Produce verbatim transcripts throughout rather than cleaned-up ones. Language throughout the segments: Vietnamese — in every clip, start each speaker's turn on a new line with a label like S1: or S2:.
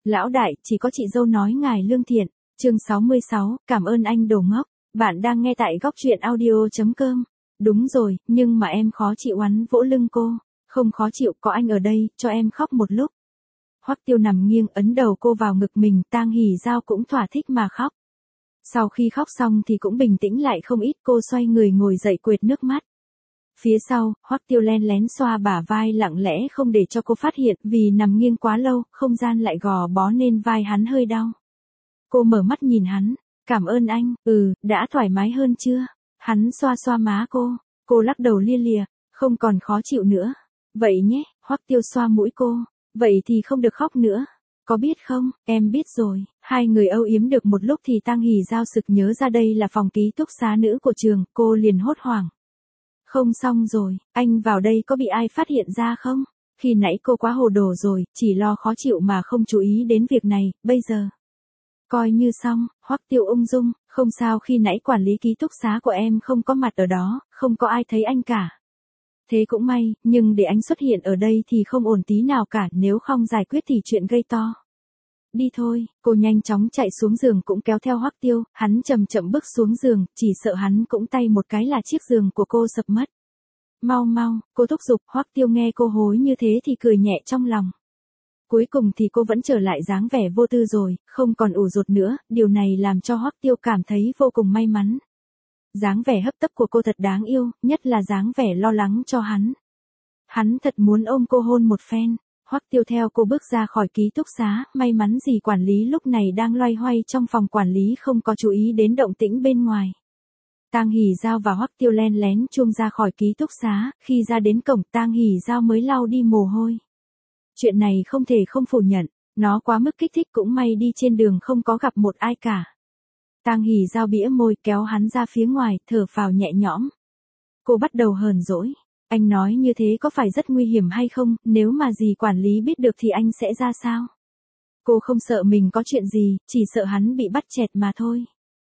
S1: Lão đại, chỉ có chị dâu nói ngài lương thiện. Chương sáu mươi sáu, cảm ơn anh đồ ngốc. Bạn đang nghe tại góc truyện audio chấm com. Đúng rồi, nhưng mà em khó chịu oắn vỗ lưng cô. Không khó chịu, có anh ở đây, cho em khóc một lúc. Hoắc Tiêu nằm nghiêng ấn đầu cô vào ngực mình, Tang Hỉ Giao cũng thỏa thích mà khóc. Sau khi khóc xong thì cũng bình tĩnh lại không ít, cô xoay người ngồi dậy quệt nước mắt. Phía sau, Hoắc Tiêu len lén xoa bả vai lặng lẽ không để cho cô phát hiện, vì nằm nghiêng quá lâu, không gian lại gò bó nên vai hắn hơi đau. Cô mở mắt nhìn hắn, cảm ơn anh, ừ, đã thoải mái hơn chưa? Hắn xoa xoa má cô, cô lắc đầu lia lịa, không còn khó chịu nữa. Vậy nhé, Hoắc Tiêu xoa mũi cô, vậy thì không được khóc nữa. Có biết không, em biết rồi. Hai người âu yếm được một lúc thì Tang Hỉ Giao sực nhớ ra đây là phòng ký túc xá nữ của trường, cô liền hốt hoảng. Không xong rồi, anh vào đây có bị ai phát hiện ra không? Khi nãy cô quá hồ đồ rồi, chỉ lo khó chịu mà không chú ý đến việc này, bây giờ. Coi như xong, Hoắc Tiêu ung dung, không sao, khi nãy quản lý ký túc xá của em không có mặt ở đó, không có ai thấy anh cả. Thế cũng may, nhưng để anh xuất hiện ở đây thì không ổn tí nào cả, nếu không giải quyết thì chuyện gây to. Đi thôi, cô nhanh chóng chạy xuống giường cũng kéo theo Hoắc Tiêu, hắn chậm chậm bước xuống giường, chỉ sợ hắn cũng tay một cái là chiếc giường của cô sập mất. Mau mau, cô thúc giục, Hoắc Tiêu nghe cô hối như thế thì cười nhẹ trong lòng. Cuối cùng thì cô vẫn trở lại dáng vẻ vô tư rồi, không còn ủ rột nữa, điều này làm cho Hoắc Tiêu cảm thấy vô cùng may mắn. Dáng vẻ hấp tấp của cô thật đáng yêu, nhất là dáng vẻ lo lắng cho hắn. Hắn thật muốn ôm cô hôn một phen. Hoắc Tiêu theo cô bước ra khỏi ký túc xá, may mắn gì quản lý lúc này đang loay hoay trong phòng quản lý không có chú ý đến động tĩnh bên ngoài. Tang Hỉ Giao và Hoắc Tiêu len lén chuông ra khỏi ký túc xá, khi ra đến cổng Tang Hỉ Giao mới lau đi mồ hôi. Chuyện này không thể không phủ nhận, nó quá mức kích thích, cũng may đi trên đường không có gặp một ai cả. Tang Hỉ Giao bĩa môi kéo hắn ra phía ngoài, thở phào nhẹ nhõm. Cô bắt đầu hờn dỗi. Anh nói như thế có phải rất nguy hiểm hay không, nếu mà dì quản lý biết được thì anh sẽ ra sao? Cô không sợ mình có chuyện gì, chỉ sợ hắn bị bắt chẹt mà thôi.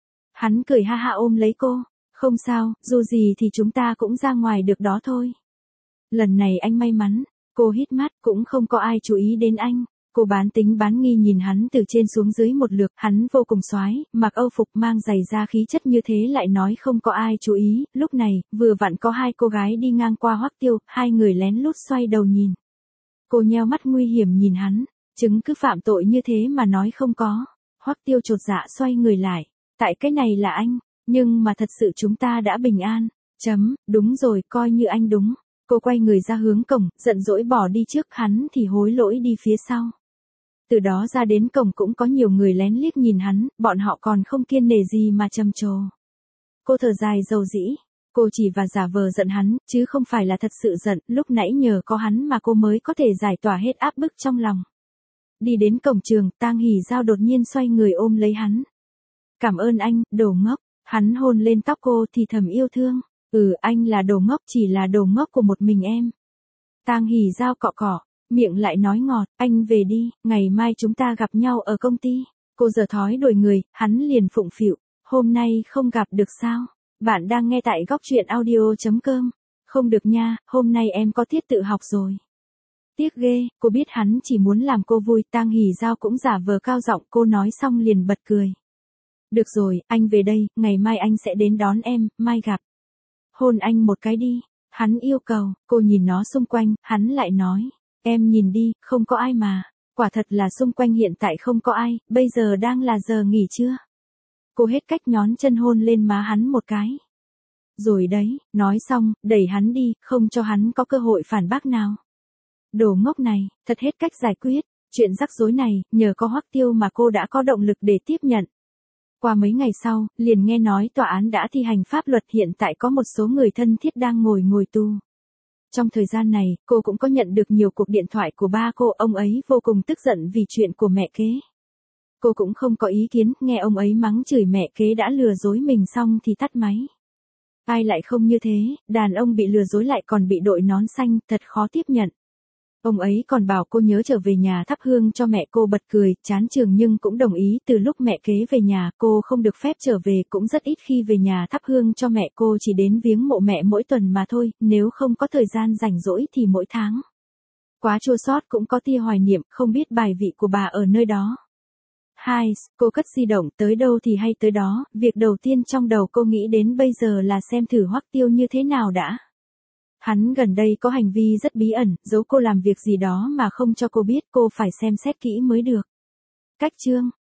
S1: Hắn cười ha ha ôm lấy cô, không sao, dù gì thì chúng ta cũng ra ngoài được đó thôi. Lần này anh may mắn, cô hít mắt, cũng không có ai chú ý đến anh. Cô bán tính bán nghi nhìn hắn từ trên xuống dưới một lượt, hắn vô cùng soái, mặc âu phục mang giày da khí chất như thế lại nói không có ai chú ý, lúc này, vừa vặn có hai cô gái đi ngang qua Hoắc Tiêu, hai người lén lút xoay đầu nhìn. Cô nheo mắt nguy hiểm nhìn hắn, chứng cứ phạm tội như thế mà nói không có. Hoắc Tiêu chột dạ xoay người lại, tại cái này là anh, nhưng mà thật sự chúng ta đã bình an, chấm, đúng rồi, coi như anh đúng. Cô quay người ra hướng cổng, giận dỗi bỏ đi trước, hắn thì hối lỗi đi phía sau. Từ đó ra đến cổng cũng có nhiều người lén liếc nhìn hắn, bọn họ còn không kiêng nể gì mà trầm trồ. Cô thở dài dầu dĩ, cô chỉ và giả vờ giận hắn, chứ không phải là thật sự giận, lúc nãy nhờ có hắn mà cô mới có thể giải tỏa hết áp bức trong lòng. Đi đến cổng trường, Tang Hỉ Giao đột nhiên xoay người ôm lấy hắn. Cảm ơn anh, đồ ngốc, hắn hôn lên tóc cô thì thầm yêu thương, ừ anh là đồ ngốc, chỉ là đồ ngốc của một mình em. Tang Hỉ Giao cọ cọ. Miệng lại nói ngọt, anh về đi, ngày mai chúng ta gặp nhau ở công ty. Cô giờ thói đuổi người, hắn liền phụng phịu, hôm nay không gặp được sao? Bạn đang nghe tại góc truyện audio chấm com. Không được nha, hôm nay em có tiết tự học rồi. Tiếc ghê, cô biết hắn chỉ muốn làm cô vui, Tang Hỉ Giao cũng giả vờ cao giọng, cô nói xong liền bật cười. Được rồi, anh về đây, ngày mai anh sẽ đến đón em, mai gặp. Hôn anh một cái đi, hắn yêu cầu, cô nhìn nó xung quanh, hắn lại nói. Em nhìn đi, không có ai mà. Quả thật là xung quanh hiện tại không có ai, bây giờ đang là giờ nghỉ trưa. Cô hết cách nhón chân hôn lên má hắn một cái. Rồi đấy, nói xong, đẩy hắn đi, không cho hắn có cơ hội phản bác nào. Đồ ngốc này, thật hết cách giải quyết. Chuyện rắc rối này, nhờ có Hoắc Tiêu mà cô đã có động lực để tiếp nhận. Qua mấy ngày sau, liền nghe nói tòa án đã thi hành pháp luật, hiện tại có một số người thân thiết đang ngồi ngồi tù. Trong thời gian này, cô cũng có nhận được nhiều cuộc điện thoại của ba cô, ông ấy vô cùng tức giận vì chuyện của mẹ kế. Cô cũng không có ý kiến, nghe ông ấy mắng chửi mẹ kế đã lừa dối mình xong thì tắt máy. Ai lại không như thế, đàn ông bị lừa dối lại còn bị đội nón xanh, thật khó tiếp nhận. Ông ấy còn bảo cô nhớ trở về nhà thắp hương cho mẹ, cô bật cười, chán trường nhưng cũng đồng ý. Từ lúc mẹ kế về nhà, cô không được phép trở về, cũng rất ít khi về nhà thắp hương cho mẹ, cô chỉ đến viếng mộ mẹ mỗi tuần mà thôi, nếu không có thời gian rảnh rỗi thì mỗi tháng. Quá chua xót cũng có tia hoài niệm, không biết bài vị của bà ở nơi đó. Hai, cô cất di động, tới đâu thì hay tới đó, việc đầu tiên trong đầu cô nghĩ đến bây giờ là xem thử Hoắc Tiêu như thế nào đã. Hắn gần đây có hành vi rất bí ẩn, giấu cô làm việc gì đó mà không cho cô biết, cô phải xem xét kỹ mới được. Cách chương